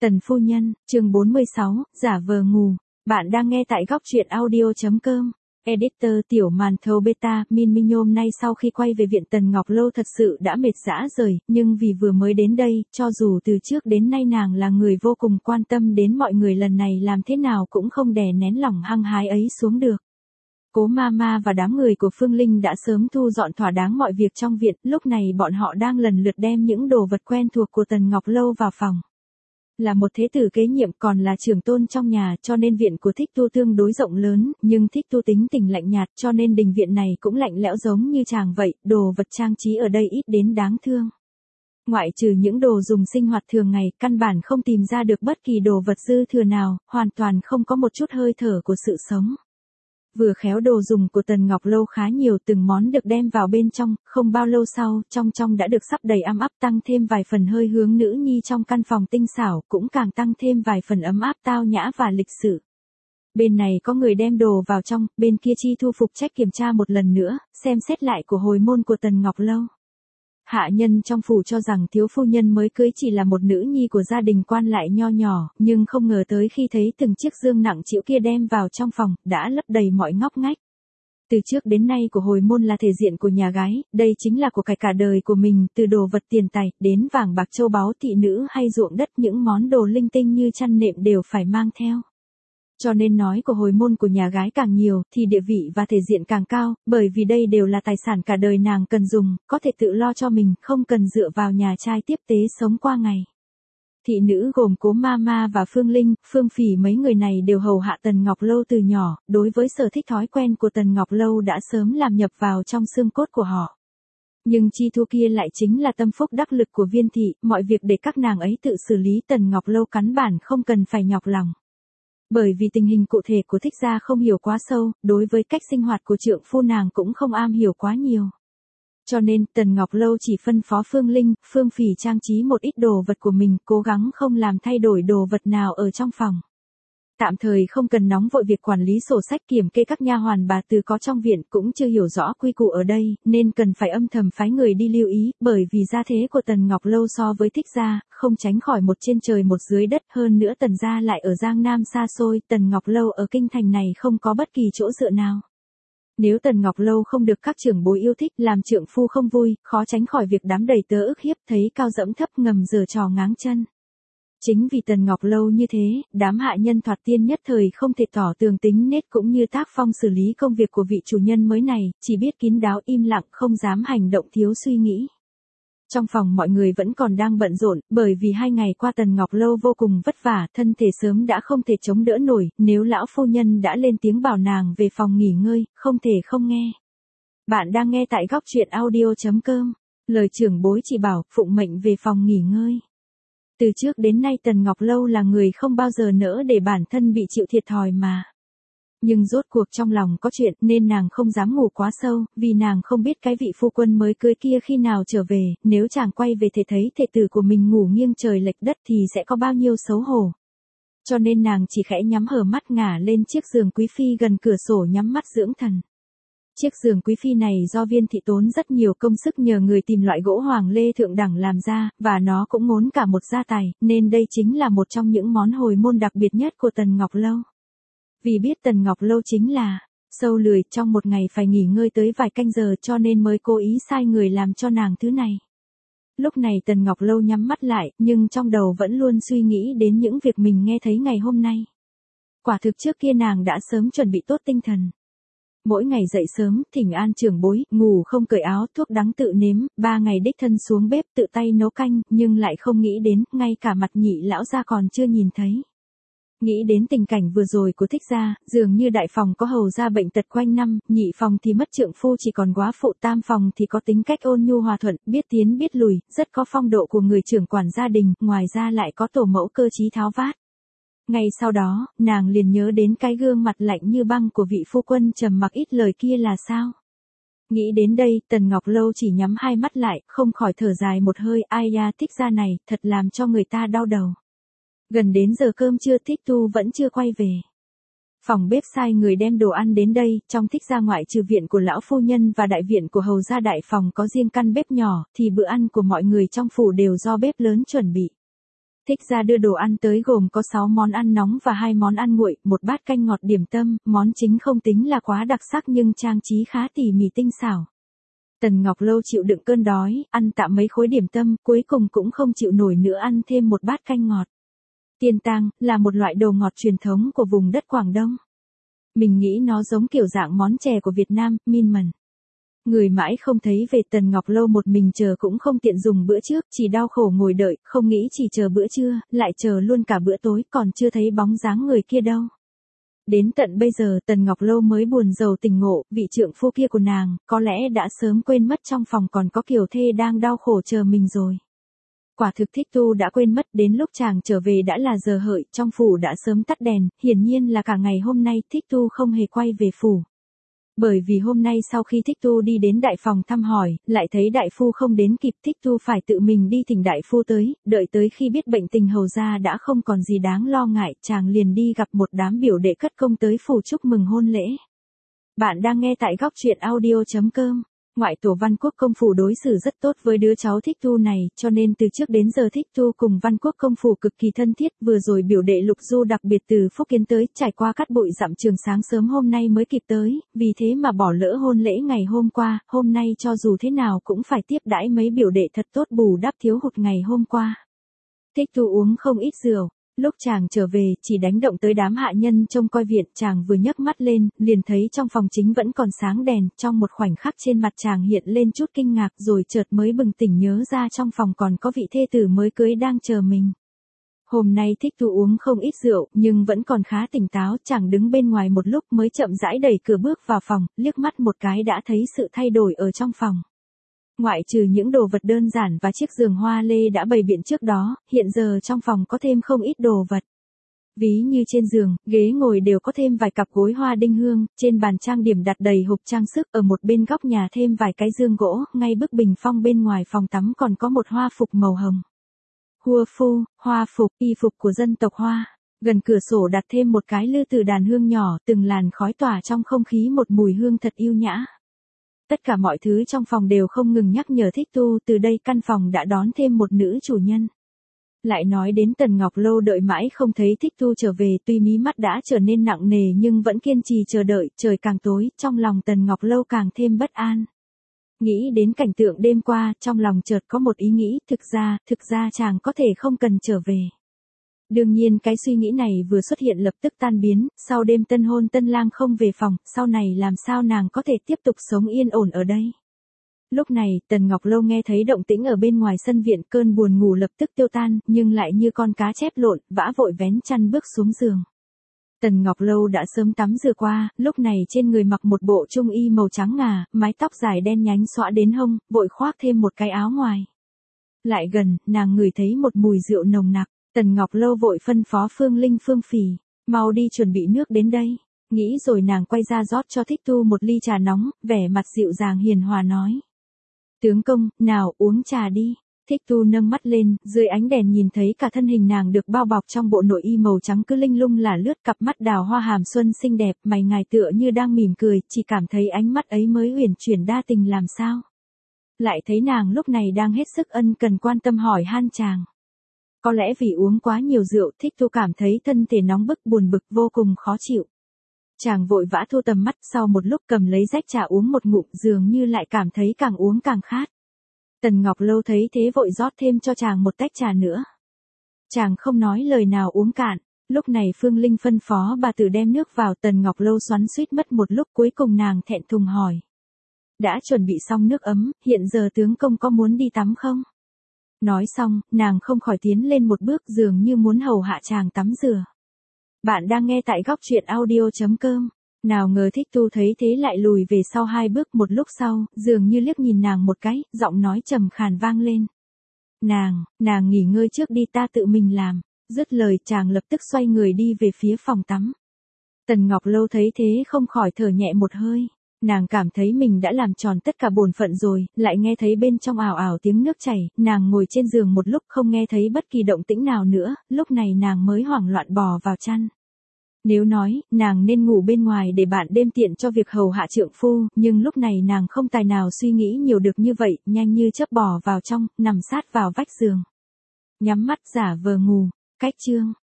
Tần phu nhân, chương 46, giả vờ ngủ. Bạn đang nghe tại góc truyện audio.com. Editor tiểu màn thầu beta, Min Minh hôm nay sau khi quay về viện Tần Ngọc Lâu thật sự đã mệt rã rời, nhưng vì vừa mới đến đây, cho dù từ trước đến nay nàng là người vô cùng quan tâm đến mọi người, lần này làm thế nào cũng không đè nén lòng hăng hái ấy xuống được. Cố Mama và đám người của Phương Linh đã sớm thu dọn thỏa đáng mọi việc trong viện, lúc này bọn họ đang lần lượt đem những đồ vật quen thuộc của Tần Ngọc Lâu vào phòng. Là một thế tử kế nhiệm còn là trưởng tôn trong nhà, cho nên viện của Thích Tu tương đối rộng lớn, nhưng Thích Tu tính tình lạnh nhạt, cho nên đình viện này cũng lạnh lẽo giống như chàng vậy, đồ vật trang trí ở đây ít đến đáng thương. Ngoại trừ những đồ dùng sinh hoạt thường ngày, căn bản không tìm ra được bất kỳ đồ vật dư thừa nào, hoàn toàn không có một chút hơi thở của sự sống. Vừa khéo đồ dùng của Tần Ngọc Lâu khá nhiều, từng món được đem vào bên trong, không bao lâu sau, trong đã được sắp đầy ấm áp, tăng thêm vài phần hơi hướng nữ nhi trong căn phòng tinh xảo, cũng càng tăng thêm vài phần ấm áp tao nhã và lịch sự. Bên này có người đem đồ vào trong, bên kia Chi Thu phục trách kiểm tra một lần nữa, xem xét lại của hồi môn của Tần Ngọc Lâu. Hạ nhân trong phủ cho rằng thiếu phu nhân mới cưới chỉ là một nữ nhi của gia đình quan lại nho nhỏ, nhưng không ngờ tới khi thấy từng chiếc dương nặng trĩu kia đem vào trong phòng, đã lấp đầy mọi ngóc ngách. Từ trước đến nay của hồi môn là thể diện của nhà gái, đây chính là của cải cả đời của mình, từ đồ vật tiền tài, đến vàng bạc châu báu thị nữ hay ruộng đất, những món đồ linh tinh như chăn nệm đều phải mang theo. Cho nên nói của hồi môn của nhà gái càng nhiều, thì địa vị và thể diện càng cao, bởi vì đây đều là tài sản cả đời nàng cần dùng, có thể tự lo cho mình, không cần dựa vào nhà trai tiếp tế sống qua ngày. Thị nữ gồm Cố Mama và Phương Linh, Phương Phỉ mấy người này đều hầu hạ Tần Ngọc Lâu từ nhỏ, đối với sở thích thói quen của Tần Ngọc Lâu đã sớm làm nhập vào trong xương cốt của họ. Nhưng Chi Thu kia lại chính là tâm phúc đắc lực của Viên thị, mọi việc để các nàng ấy tự xử lý, Tần Ngọc Lâu căn bản không cần phải nhọc lòng. Bởi vì tình hình cụ thể của Thích gia không hiểu quá sâu, đối với cách sinh hoạt của trượng phu nàng cũng không am hiểu quá nhiều. Cho nên, Tần Ngọc Lâu chỉ phân phó Phương Linh, Phương Phỉ trang trí một ít đồ vật của mình, cố gắng không làm thay đổi đồ vật nào ở trong phòng. Tạm thời không cần nóng vội việc quản lý sổ sách kiểm kê, các nha hoàn bà từ có trong viện cũng chưa hiểu rõ quy củ ở đây, nên cần phải âm thầm phái người đi lưu ý, bởi vì gia thế của Tần Ngọc Lâu so với Thích gia, không tránh khỏi một trên trời một dưới đất, hơn nữa Tần gia lại ở Giang Nam xa xôi, Tần Ngọc Lâu ở kinh thành này không có bất kỳ chỗ dựa nào. Nếu Tần Ngọc Lâu không được các trưởng bối yêu thích, làm trượng phu không vui, khó tránh khỏi việc đám đầy tớ ức hiếp, thấy cao dẫm thấp ngầm giở trò ngáng chân. Chính vì Tần Ngọc Lâu như thế, đám hạ nhân thoạt tiên nhất thời không thể tỏ tường tính nết cũng như tác phong xử lý công việc của vị chủ nhân mới này, chỉ biết kín đáo im lặng, không dám hành động thiếu suy nghĩ. Trong phòng mọi người vẫn còn đang bận rộn, bởi vì 2 ngày qua Tần Ngọc Lâu vô cùng vất vả, thân thể sớm đã không thể chống đỡ nổi, nếu lão phu nhân đã lên tiếng bảo nàng về phòng nghỉ ngơi, không thể không nghe. Bạn đang nghe tại góc truyện audio.com, lời trưởng bối chỉ bảo, phụng mệnh về phòng nghỉ ngơi. Từ trước đến nay Tần Ngọc Lâu là người không bao giờ nỡ để bản thân bị chịu thiệt thòi mà. Nhưng rốt cuộc trong lòng có chuyện nên nàng không dám ngủ quá sâu, vì nàng không biết cái vị phu quân mới cưới kia khi nào trở về, nếu chàng quay về thể thấy thê tử của mình ngủ nghiêng trời lệch đất thì sẽ có bao nhiêu xấu hổ. Cho nên nàng chỉ khẽ nhắm hờ mắt ngả lên chiếc giường quý phi gần cửa sổ nhắm mắt dưỡng thần. Chiếc giường quý phi này do Viên thị tốn rất nhiều công sức nhờ người tìm loại gỗ hoàng lê thượng đẳng làm ra, và nó cũng ngốn cả một gia tài, nên đây chính là một trong những món hồi môn đặc biệt nhất của Tần Ngọc Lâu. Vì biết Tần Ngọc Lâu chính là sâu lười, trong một ngày phải nghỉ ngơi tới vài canh giờ, cho nên mới cố ý sai người làm cho nàng thứ này. Lúc này Tần Ngọc Lâu nhắm mắt lại, nhưng trong đầu vẫn luôn suy nghĩ đến những việc mình nghe thấy ngày hôm nay. Quả thực trước kia nàng đã sớm chuẩn bị tốt tinh thần. Mỗi ngày dậy sớm, thỉnh an trưởng bối, ngủ không cởi áo, thuốc đắng tự nếm, 3 ngày đích thân xuống bếp tự tay nấu canh, nhưng lại không nghĩ đến, ngay cả mặt Nhị lão gia còn chưa nhìn thấy. Nghĩ đến tình cảnh vừa rồi của Thích gia, dường như đại phòng có hầu gia bệnh tật quanh năm, nhị phòng thì mất trượng phu chỉ còn góa phụ, tam phòng thì có tính cách ôn nhu hòa thuận, biết tiến biết lùi, rất có phong độ của người trưởng quản gia đình, ngoài ra lại có tổ mẫu cơ trí tháo vát. Ngay sau đó, nàng liền nhớ đến cái gương mặt lạnh như băng của vị phu quân trầm mặc ít lời kia là sao. Nghĩ đến đây, Tần Ngọc Lâu chỉ nhắm 2 mắt lại, không khỏi thở dài một hơi, ai da, Thích gia này, thật làm cho người ta đau đầu. Gần đến giờ cơm trưa Thích Tu vẫn chưa quay về. Phòng bếp sai người đem đồ ăn đến đây, trong Thích gia ngoại trừ viện của lão phu nhân và đại viện của hầu gia đại phòng có riêng căn bếp nhỏ, thì bữa ăn của mọi người trong phủ đều do bếp lớn chuẩn bị. Thích gia đưa đồ ăn tới gồm có 6 món ăn nóng và 2 món ăn nguội, một bát canh ngọt điểm tâm, món chính không tính là quá đặc sắc nhưng trang trí khá tỉ mỉ tinh xảo. Tần Ngọc Lâu chịu đựng cơn đói, ăn tạm mấy khối điểm tâm, cuối cùng cũng không chịu nổi nữa ăn thêm một bát canh ngọt. Tiên tang là một loại đồ ngọt truyền thống của vùng đất Quảng Đông. Mình nghĩ nó giống kiểu dạng món chè của Việt Nam, min mần. Người mãi không thấy về, Tần Ngọc Lâu một mình chờ cũng không tiện dùng bữa trước, chỉ đau khổ ngồi đợi, không nghĩ chỉ chờ bữa trưa, lại chờ luôn cả bữa tối, còn chưa thấy bóng dáng người kia đâu. Đến tận bây giờ Tần Ngọc Lâu mới buồn rầu tỉnh ngộ, vị trượng phu kia của nàng, có lẽ đã sớm quên mất trong phòng còn có Kiều Thê đang đau khổ chờ mình rồi. Quả thực Thích Tu đã quên mất, đến lúc chàng trở về đã là giờ hợi, trong phủ đã sớm tắt đèn, hiển nhiên là cả ngày hôm nay Thích Tu không hề quay về phủ. Bởi vì hôm nay sau khi Thích Tu đi đến đại phòng thăm hỏi, lại thấy đại phu không đến kịp, Thích Tu phải tự mình đi thỉnh đại phu tới, đợi tới khi biết bệnh tình hầu ra đã không còn gì đáng lo ngại, chàng liền đi gặp một đám biểu đệ cất công tới phủ chúc mừng hôn lễ. Bạn đang nghe tại góc truyện audio.com. Ngoại tổ Văn Quốc công phủ đối xử rất tốt với đứa cháu Thích Tu này, cho nên từ trước đến giờ Thích Tu cùng Văn Quốc công phủ cực kỳ thân thiết, vừa rồi biểu đệ Lục Du đặc biệt từ Phúc Kiến tới, trải qua cát bụi dặm trường sáng sớm hôm nay mới kịp tới, vì thế mà bỏ lỡ hôn lễ ngày hôm qua, hôm nay cho dù thế nào cũng phải tiếp đãi mấy biểu đệ thật tốt bù đắp thiếu hụt ngày hôm qua. Thích Tu uống không ít rượu. Lúc chàng trở về, chỉ đánh động tới đám hạ nhân trông coi viện, chàng vừa nhấc mắt lên, liền thấy trong phòng chính vẫn còn sáng đèn, trong một khoảnh khắc trên mặt chàng hiện lên chút kinh ngạc, rồi chợt mới bừng tỉnh nhớ ra trong phòng còn có vị thê tử mới cưới đang chờ mình. Hôm nay Thích Tu uống không ít rượu, nhưng vẫn còn khá tỉnh táo, chàng đứng bên ngoài một lúc mới chậm rãi đẩy cửa bước vào phòng, liếc mắt một cái đã thấy sự thay đổi ở trong phòng. Ngoại trừ những đồ vật đơn giản và chiếc giường hoa lê đã bày biện trước đó, hiện giờ trong phòng có thêm không ít đồ vật. Ví như trên giường, ghế ngồi đều có thêm vài cặp gối hoa đinh hương, trên bàn trang điểm đặt đầy hộp trang sức, ở một bên góc nhà thêm vài cái dương gỗ, ngay bức bình phong bên ngoài phòng tắm còn có một hoa phục màu hồng. Hua phu, hoa phục, y phục của dân tộc Hoa. Gần cửa sổ đặt thêm một cái lư từ đàn hương nhỏ, từng làn khói tỏa trong không khí một mùi hương thật yêu nhã. Tất cả mọi thứ trong phòng đều không ngừng nhắc nhở Thích Tu, từ đây căn phòng đã đón thêm một nữ chủ nhân. Lại nói đến Tần Ngọc Lâu đợi mãi không thấy Thích Tu trở về, tuy mí mắt đã trở nên nặng nề nhưng vẫn kiên trì chờ đợi, trời càng tối, trong lòng Tần Ngọc Lâu càng thêm bất an. Nghĩ đến cảnh tượng đêm qua, trong lòng chợt có một ý nghĩ, thực ra chàng có thể không cần trở về. Đương nhiên cái suy nghĩ này vừa xuất hiện lập tức tan biến, sau đêm tân hôn tân lang không về phòng, sau này làm sao nàng có thể tiếp tục sống yên ổn ở đây. Lúc này, Tần Ngọc Lâu nghe thấy động tĩnh ở bên ngoài sân viện, cơn buồn ngủ lập tức tiêu tan, nhưng lại như con cá chép lộn, vã vội vén chăn bước xuống giường. Tần Ngọc Lâu đã sớm tắm rửa qua, lúc này trên người mặc một bộ trung y màu trắng ngà, mái tóc dài đen nhánh xõa đến hông, vội khoác thêm một cái áo ngoài. Lại gần, nàng ngửi thấy một mùi rượu nồng nặc. Tần Ngọc Lâu vội phân phó Phương Linh Phương Phỉ, mau đi chuẩn bị nước đến đây. Nghĩ rồi nàng quay ra rót cho Thích Tu một ly trà nóng, vẻ mặt dịu dàng hiền hòa nói. Tướng công, nào uống trà đi. Thích Tu nâng mắt lên, dưới ánh đèn nhìn thấy cả thân hình nàng được bao bọc trong bộ nội y màu trắng cứ linh lung là lướt, cặp mắt đào hoa hàm xuân xinh đẹp, mày ngài tựa như đang mỉm cười, chỉ cảm thấy ánh mắt ấy mới uyển chuyển đa tình làm sao. Lại thấy nàng lúc này đang hết sức ân cần quan tâm hỏi han chàng. Có lẽ vì uống quá nhiều rượu, Thích Tu cảm thấy thân thể nóng bức buồn bực vô cùng khó chịu. Chàng vội vã thu tầm mắt, sau một lúc cầm lấy rách trà uống một ngụm, dường như lại cảm thấy càng uống càng khát. Tần Ngọc Lâu thấy thế vội rót thêm cho chàng một tách trà nữa. Chàng không nói lời nào uống cạn, lúc này Phương Linh phân phó bà tử đem nước vào, Tần Ngọc Lâu xoắn xuýt mất một lúc, cuối cùng nàng thẹn thùng hỏi. Đã chuẩn bị xong nước ấm, hiện giờ tướng công có muốn đi tắm không? Nói xong, nàng không khỏi tiến lên một bước, dường như muốn hầu hạ chàng tắm rửa. Bạn đang nghe tại góc truyện audio.com. Nào ngờ Thích Tu thấy thế lại lùi về sau 2 bước, một lúc sau, dường như liếc nhìn nàng một cái, giọng nói trầm khàn vang lên. Nàng nghỉ ngơi trước đi, ta tự mình làm. Dứt lời chàng lập tức xoay người đi về phía phòng tắm. Tần Ngọc Lâu thấy thế không khỏi thở nhẹ một hơi. Nàng cảm thấy mình đã làm tròn tất cả bổn phận rồi, lại nghe thấy bên trong ào ào tiếng nước chảy, nàng ngồi trên giường một lúc không nghe thấy bất kỳ động tĩnh nào nữa, lúc này nàng mới hoảng loạn bò vào chăn. Nếu nói, nàng nên ngủ bên ngoài để bạn đêm tiện cho việc hầu hạ trượng phu, nhưng lúc này nàng không tài nào suy nghĩ nhiều được như vậy, nhanh như chớp bò vào trong, nằm sát vào vách giường. Nhắm mắt giả vờ ngủ. Cách chương.